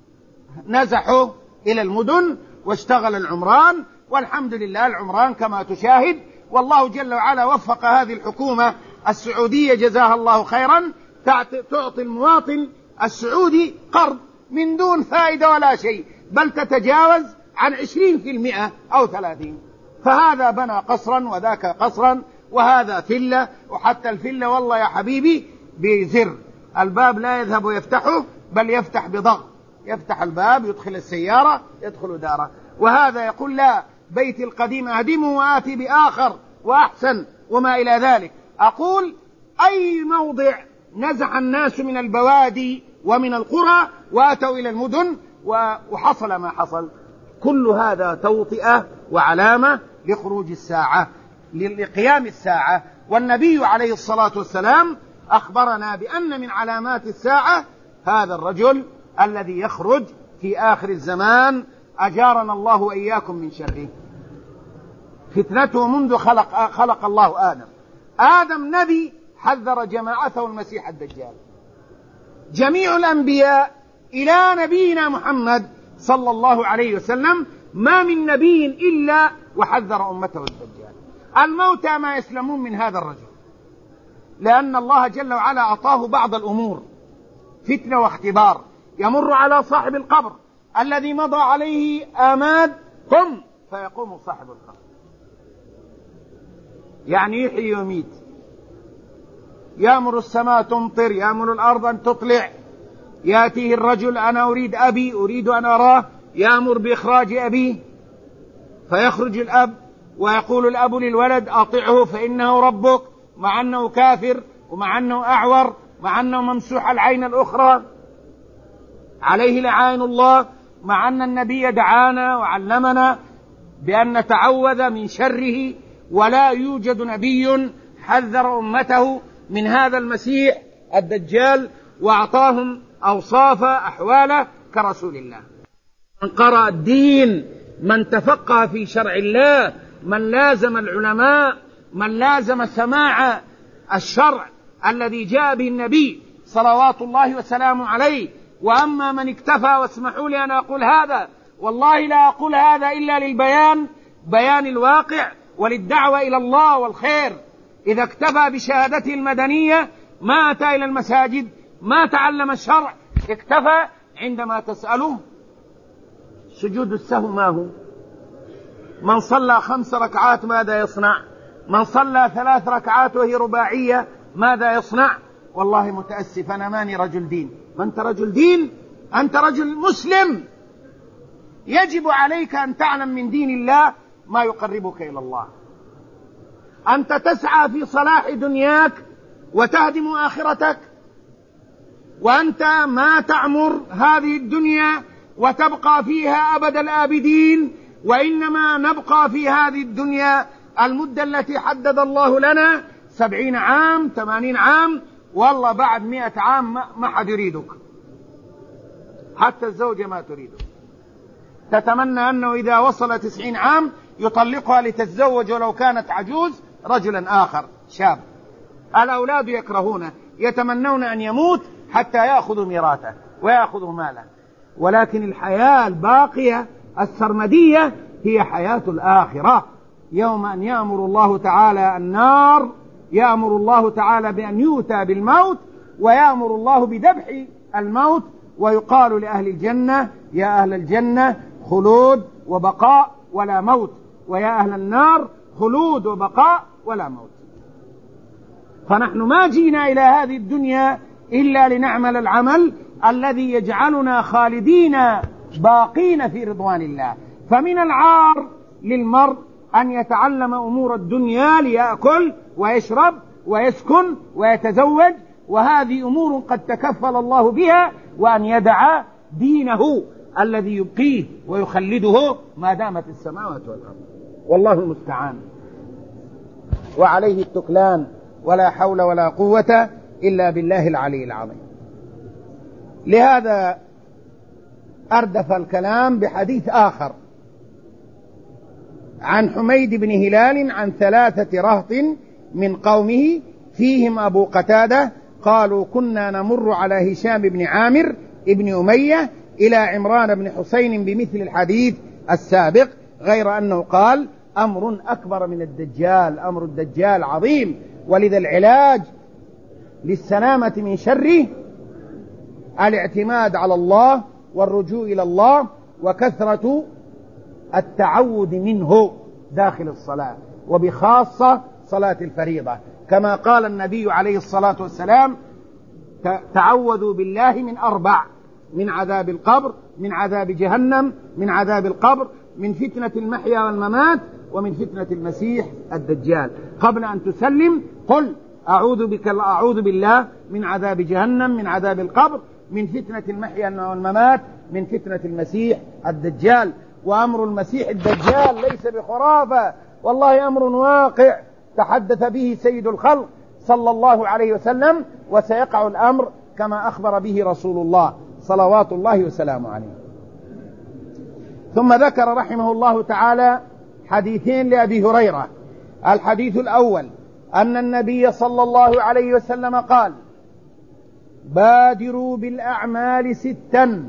نزحوا إلى المدن واشتغل العمران، والحمد لله العمران كما تشاهد. والله جل وعلا وفق هذه الحكومة السعودية جزاها الله خيرا، تعطي المواطن السعودي قرض من دون فائدة ولا شيء، بل تتجاوز عن عشرين في المئة أو ثلاثين. فهذا بنى قصرا وذاك قصرا وهذا فلة، وحتى الفلة والله يا حبيبي بزر، الباب لا يذهب ويفتحه بل يفتح بضغط، يفتح الباب يدخل السيارة يدخل داره. وهذا يقول: لا، بيتي القديم أهدمه وآتي بآخر وأحسن وما إلى ذلك. أقول: أي موضع نزح الناس من البوادي ومن القرى وأتوا إلى المدن وحصل ما حصل. كل هذا توطئة وعلامة لخروج الساعة، لقيام الساعة. والنبي عليه الصلاة والسلام أخبرنا بأن من علامات الساعة هذا الرجل الذي يخرج في آخر الزمان، أجارنا الله وإياكم من شره. فتنته منذ خلق, خلق الله آدم. آدم نبي حذر جماعته المسيح الدجال. جميع الأنبياء إلى نبينا محمد صلى الله عليه وسلم ما من نبي إلا وحذر أمته الدجال. الموتى ما يسلمون من هذا الرجل، لأن الله جل وعلا أعطاه بعض الأمور فتنة واختبار. يمر على صاحب القبر الذي مضى عليه آماد، قم فيقوم صاحب القبر، يعني يحيي ويميت. يأمر السماء تمطر، يأمر الأرض أن تطلع، يأتيه الرجل: أنا أريد أبي، أريد أن أراه، يأمر بإخراج أبيه فيخرج الأب ويقول الأب للولد: أطعه فإنه ربك، مع أنه كافر ومع أنه أعور مع أنه ممسوح العين الأخرى عليه لعائن الله، مع أن النبي دعانا وعلمنا بأن نتعوذ من شره. ولا يوجد نبي حذر أمته من هذا المسيح الدجال وأعطاهم أوصاف أحواله كرسول الله. من قرأ الدين، من تفقه في شرع الله، من لازم العلماء، من لازم سماع الشرع الذي جاء به النبي صلوات الله وسلامه عليه. وأما من اكتفى، واسمحوا لي أن أقول هذا، والله لا أقول هذا إلا للبيان، بيان الواقع وللدعوة إلى الله والخير. إذا اكتفى بشهادته المدنية ما أتى إلى المساجد، ما تعلم الشرع، اكتفى. عندما تسأله سجود السهو ما هو؟ من صلى خمس ركعات ماذا يصنع؟ من صلى ثلاث ركعات وهي رباعية ماذا يصنع؟ والله متأسف، أنا ماني رجل دين. ما أنت رجل دين، أنت رجل مسلم، يجب عليك أن تعلم من دين الله ما يقربك إلى الله. أنت تسعى في صلاح دنياك وتهدم آخرتك، وأنت ما تعمر هذه الدنيا وتبقى فيها أبد الآبدين، وإنما نبقى في هذه الدنيا المدة التي حدد الله لنا، سبعين عام، ثمانين عام، والله بعد مئة عام ما حد يريدك، حتى الزوجة ما تريدك. تتمنى أنه إذا وصل تسعين عام يطلقها لتتزوج ولو كانت عجوز رجلا آخر شاب. الأولاد يكرهونه، يتمنون أن يموت حتى يأخذوا ميراثه ويأخذوا ماله. ولكن الحياة الباقية السرمدية هي حياة الآخرة. يوم أن يأمر الله تعالى النار، يأمر الله تعالى بأن يؤتى بالموت، ويأمر الله بذبح الموت، ويقال لأهل الجنة يا أهل الجنة خلود وبقاء ولا موت، ويا أهل النار خلود وبقاء ولا موت. فنحن ما جينا إلى هذه الدنيا إلا لنعمل العمل الذي يجعلنا خالدين باقين في رضوان الله. فمن العار للمرء أن يتعلم أمور الدنيا ليأكل ويشرب ويسكن ويتزوج، وهذه أمور قد تكفل الله بها، وأن يدع دينه الذي يبقيه ويخلده ما دامت السماوات والأرض. والله المستعان، وعليه التكلان، ولا حول ولا قوة إلا بالله العلي العظيم. لهذا أردف الكلام بحديث آخر عن حميد بن هلال عن ثلاثة رهط من قومه فيهم أبو قتادة قالوا كنا نمر على هشام بن عامر ابن أمية إلى عمران بن حسين بمثل الحديث السابق، غير أنه قال أمر أكبر من الدجال، أمر الدجال عظيم، ولذا العلاج للسلامة من شره الاعتماد على الله والرجوع إلى الله وكثرة التعوذ منه داخل الصلاة، وبخاصة صلاة الفريضة، كما قال النبي عليه الصلاة والسلام تعوذوا بالله من أربع: من عذاب القبر، من عذاب جهنم، من عذاب القبر، من فتنة المحيا والممات، ومن فتنة المسيح الدجال. قبل أن تسلم قل أعوذ بك أعوذ بالله من عذاب جهنم، من عذاب القبر، من فتنة المحيا والممات، من فتنة المسيح الدجال. وأمر المسيح الدجال ليس بخرافة، والله أمر واقع تحدث به سيد الخلق صلى الله عليه وسلم، وسيقع الأمر كما أخبر به رسول الله صلوات الله وسلامه عليه. ثم ذكر رحمه الله تعالى حديثين لأبي هريرة. الحديث الأول أن النبي صلى الله عليه وسلم قال: بادروا بالأعمال ستا،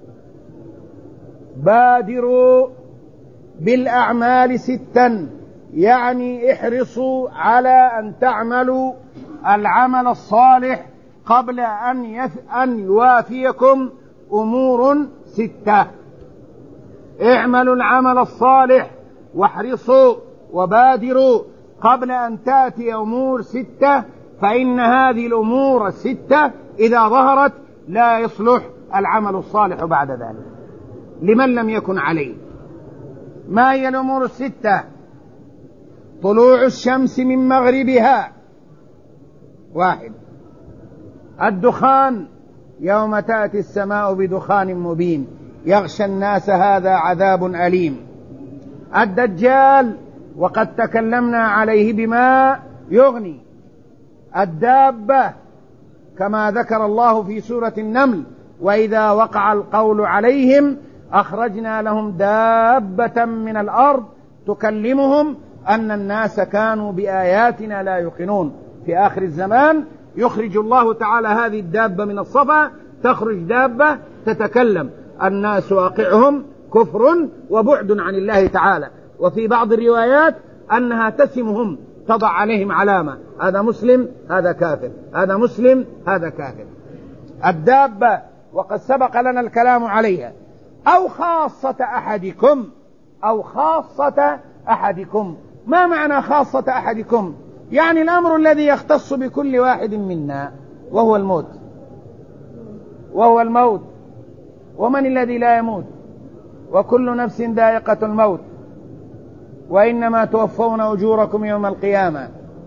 بادروا بالأعمال ستا، يعني احرصوا على أن تعملوا العمل الصالح قبل أن, يف... أن يوافيكم أمور ستة. اعملوا العمل الصالح واحرصوا وبادروا قبل أن تأتي أمور ستة، فإن هذه الأمور الستة إذا ظهرت لا يصلح العمل الصالح بعد ذلك لمن لم يكن عليه. ما هي الأمور الستة؟ طلوع الشمس من مغربها، واحد. الدخان، يوم تأتي السماء بدخان مبين يغشى الناس هذا عذاب أليم. الدجال، وقد تكلمنا عليه بما يغني. الدابة، كما ذكر الله في سورة النمل: وإذا وقع القول عليهم أخرجنا لهم دابة من الأرض تكلمهم أن الناس كانوا بآياتنا لا يوقنون. في آخر الزمان يخرج الله تعالى هذه الدابة من الصفا، تخرج دابة تتكلم، الناس واقعهم كفر وبعد عن الله تعالى. وفي بعض الروايات أنها تسمهم تضع عليهم علامة، هذا مسلم هذا كافر، هذا مسلم هذا كافر. الدابة وقد سبق لنا الكلام عليها. أو خاصة أحدكم، أو خاصة أحدكم. ما معنى خاصة أحدكم؟ يعني الأمر الذي يختص بكل واحد منا، وهو الموت، وهو الموت. ومن الذي لا يموت؟ وكل نفس ذائقة الموت، وإنما توفون أجوركم يوم القيامة.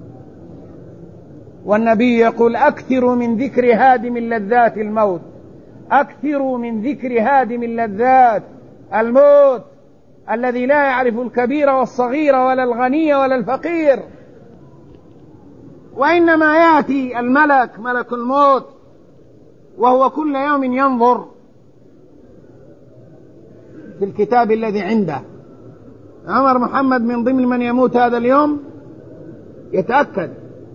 والنبي يقول: أكثروا من ذكر هادم اللذات الموت، أكثروا من ذكر هادم اللذات الموت، الذي لا يعرف الكبير والصغير ولا الغني ولا الفقير. وإنما يأتي الملك، ملك الموت، وهو كل يوم ينظر في الكتاب الذي عنده. عمر محمد من ضمن من يموت هذا اليوم، يتأكد،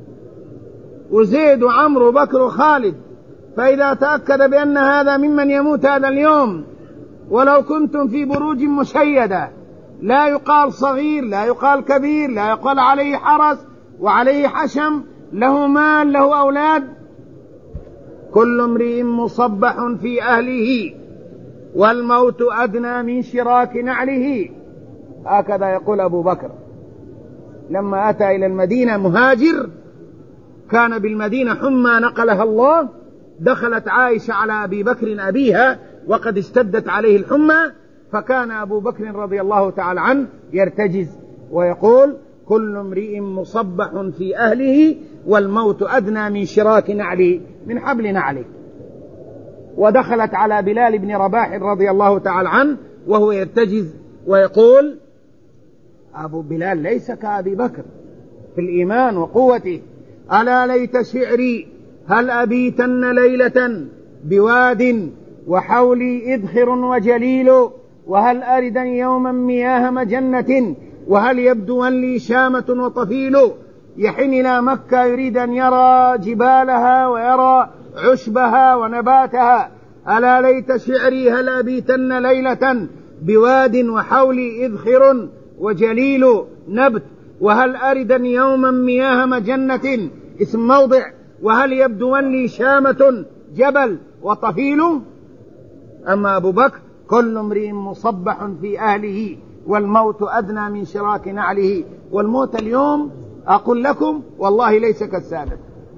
وزيد وعمرو وبكر وخالد. فإذا تأكد بأن هذا ممن يموت هذا اليوم، ولو كنتم في بروج مشيدة، لا يقال صغير، لا يقال كبير، لا يقال عليه حرس وعليه حشم، له مال له أولاد، كل امرئ مصبح في أهله والموت أدنى من شراك نعله. هكذا يقول أبو بكر لما أتى إلى المدينة مهاجر، كان بالمدينة حمى نقلها الله، دخلت عائشة على أبي بكر أبيها وقد اشتدت عليه الحمى، فكان أبو بكر رضي الله تعالى عنه يرتجز ويقول: كل امرئ مصبح في أهله والموت أدنى من شراك نعله، من حبل نعله. ودخلت على بلال بن رباح رضي الله تعالى عنه وهو يرتجز ويقول: أبو بلال ليس كأبي بكر في الإيمان وقوته. ألا ليت شعري هل أبيتن ليلة بواد وحولي إذخر وجليل، وهل أردا يوما مياه مجنة، وهل يبدو لي شامة وطفيل. يحن إلى مكة يريد أن يرى جبالها ويرى عشبها ونباتها. ألا ليت شعري هل أبيتن ليلة بواد وحولي إذخر وجليل نبت، وهل أردا يوما مياه مجنة اسم موضع، وهل يبدو لي شامة جبل وطفيل. أما أبو بكر: كل امرئ مصبح في أهله والموت أدنى من شراك نعله. والموت اليوم أقول لكم والله ليس كالسابق.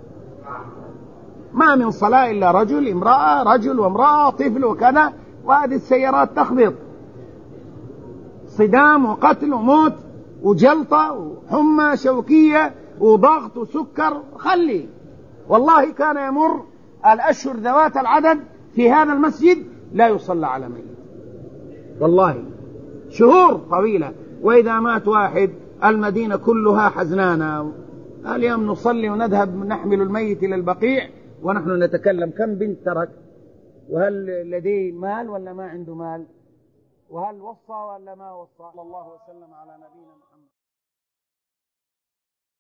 ما من صلاة إلا رجل امرأة، رجل وامرأة، طفل وكذا، وهذه السيارات تخبط، صدام وقتل وموت وجلطة وحمى شوكية وضغط وسكر. خلي والله كان يمر الأشهر ذوات العدد في هذا المسجد لا يصلى على ميت، والله شهور طويلة. وإذا مات واحد المدينة كلها حزنانة. اليوم نصلي ونذهب نحمل الميت إلى البقيع ونحن نتكلم كم بنت ترك، وهل لديه مال ولا ما عنده مال، وهل وصى ولا ما وصى. الله وسلم على نبينا